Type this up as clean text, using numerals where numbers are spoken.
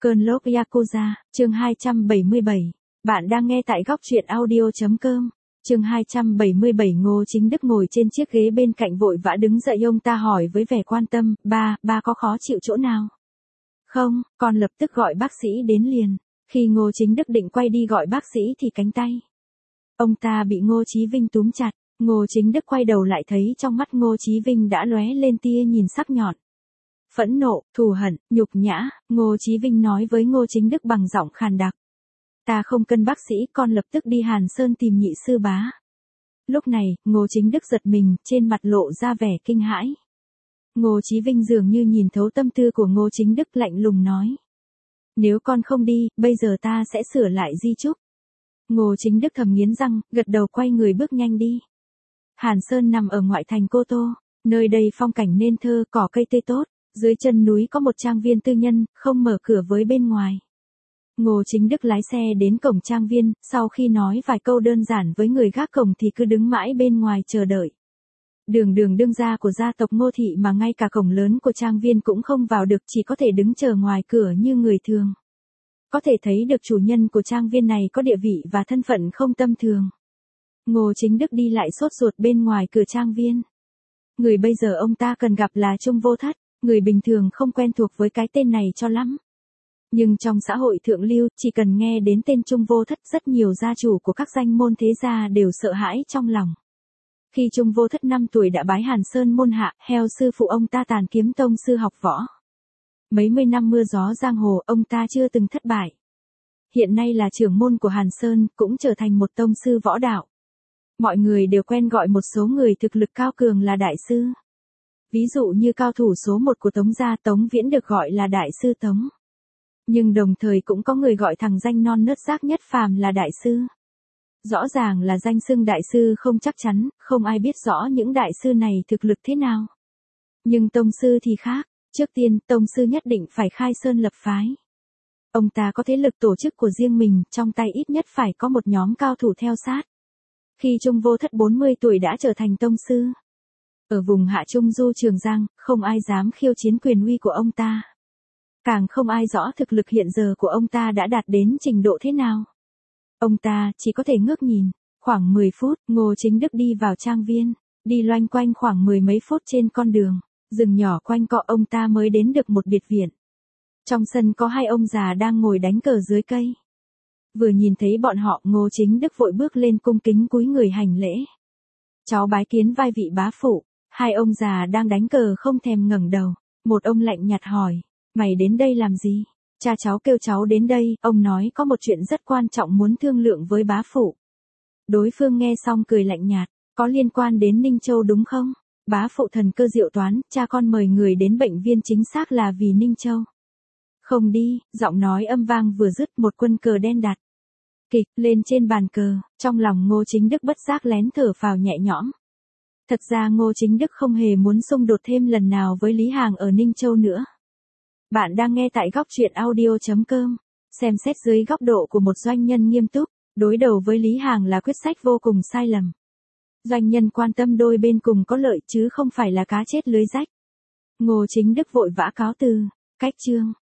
Cơn lốc Yakuza, chương 277. Bạn đang nghe tại góc truyện audio.com. Chương 277. Ngô Chính Đức ngồi trên chiếc ghế bên cạnh vội vã đứng dậy, ông ta hỏi với vẻ quan tâm, ba có khó chịu chỗ nào? Không, con lập tức gọi bác sĩ đến liền. Khi Ngô Chính Đức định quay đi gọi bác sĩ thì cánh tay ông ta bị Ngô Chí Vinh túm chặt. Ngô Chính Đức quay đầu lại thấy trong mắt Ngô Chí Vinh đã lóe lên tia nhìn sắc nhọn. Phẫn nộ, thù hận, nhục nhã. Ngô Chí Vinh nói với Ngô Chính Đức bằng giọng khàn đặc. Ta không cần bác sĩ, con lập tức đi Hàn Sơn tìm nhị sư bá. Lúc này, Ngô Chính Đức giật mình, trên mặt lộ ra vẻ kinh hãi. Ngô Chí Vinh dường như nhìn thấu tâm tư của Ngô Chính Đức, lạnh lùng nói. Nếu con không đi, bây giờ ta sẽ sửa lại di chúc. Ngô Chính Đức thầm nghiến răng, gật đầu quay người bước nhanh đi. Hàn Sơn nằm ở ngoại thành Cô Tô, nơi đây phong cảnh nên thơ, cỏ cây tươi tốt. Dưới chân núi có một trang viên tư nhân, không mở cửa với bên ngoài. Ngô Chính Đức lái xe đến cổng trang viên, sau khi nói vài câu đơn giản với người gác cổng thì cứ đứng mãi bên ngoài chờ đợi. Đương gia của gia tộc Ngô Thị mà ngay cả cổng lớn của trang viên cũng không vào được, chỉ có thể đứng chờ ngoài cửa như người thường. Có thể thấy được chủ nhân của trang viên này có địa vị và thân phận không tầm thường. Ngô Chính Đức đi lại sốt ruột bên ngoài cửa trang viên. Người bây giờ ông ta cần gặp là Trung Vô Thất. Người bình thường không quen thuộc với cái tên này cho lắm. Nhưng trong xã hội thượng lưu, chỉ cần nghe đến tên Trung Vô Thất, rất nhiều gia chủ của các danh môn thế gia đều sợ hãi trong lòng. Khi Trung Vô Thất 5 tuổi đã bái Hàn Sơn môn hạ, theo sư phụ ông ta Tàn Kiếm Tông sư học võ. Mấy mươi năm mưa gió giang hồ, ông ta chưa từng thất bại. Hiện nay là trưởng môn của Hàn Sơn, cũng trở thành một tông sư võ đạo. Mọi người đều quen gọi một số người thực lực cao cường là đại sư. Ví dụ như cao thủ số 1 của Tống gia Tống Viễn được gọi là Đại sư Tống. Nhưng đồng thời cũng có người gọi thằng danh non nớt rác nhất phàm là Đại sư. Rõ ràng là danh xưng Đại sư không chắc chắn, không ai biết rõ những Đại sư này thực lực thế nào. Nhưng Tông sư thì khác, trước tiên Tông sư nhất định phải khai sơn lập phái. Ông ta có thế lực tổ chức của riêng mình, trong tay ít nhất phải có một nhóm cao thủ theo sát. Khi Trung Vô Thất 40 tuổi đã trở thành Tông sư. Ở vùng Hạ Trung Du Trường Giang, không ai dám khiêu chiến quyền uy của ông ta. Càng không ai rõ thực lực hiện giờ của ông ta đã đạt đến trình độ thế nào. Ông ta chỉ có thể ngước nhìn. Khoảng 10 phút, Ngô Chính Đức đi vào trang viên, đi loanh quanh khoảng 10 mấy phút trên con đường, rừng nhỏ quanh co, ông ta mới đến được một biệt viện. Trong sân có hai ông già đang ngồi đánh cờ dưới cây. Vừa nhìn thấy bọn họ, Ngô Chính Đức vội bước lên cung kính cúi người hành lễ. Cháu bái kiến vai vị bá phụ. Hai ông già đang đánh cờ không thèm ngẩng đầu. Một ông lạnh nhạt hỏi, mày đến đây làm gì? Cha cháu kêu cháu đến đây, ông nói có một chuyện rất quan trọng muốn thương lượng với bá phụ. Đối phương nghe xong cười lạnh nhạt, có liên quan đến Ninh Châu đúng không? Bá phụ thần cơ diệu toán, cha con mời người đến bệnh viên chính xác là vì Ninh Châu. Không đi, giọng nói âm vang vừa dứt, một quân cờ đen đặt kịch lên trên bàn cờ, trong lòng Ngô Chính Đức bất giác lén thở phào nhẹ nhõm. Thật ra Ngô Chính Đức không hề muốn xung đột thêm lần nào với Lý Hàng ở Ninh Châu nữa. Bạn đang nghe tại góc truyện audio.com, xem xét dưới góc độ của một doanh nhân nghiêm túc, đối đầu với Lý Hàng là quyết sách vô cùng sai lầm. Doanh nhân quan tâm đôi bên cùng có lợi chứ không phải là cá chết lưới rách. Ngô Chính Đức vội vã cáo từ, cách chương.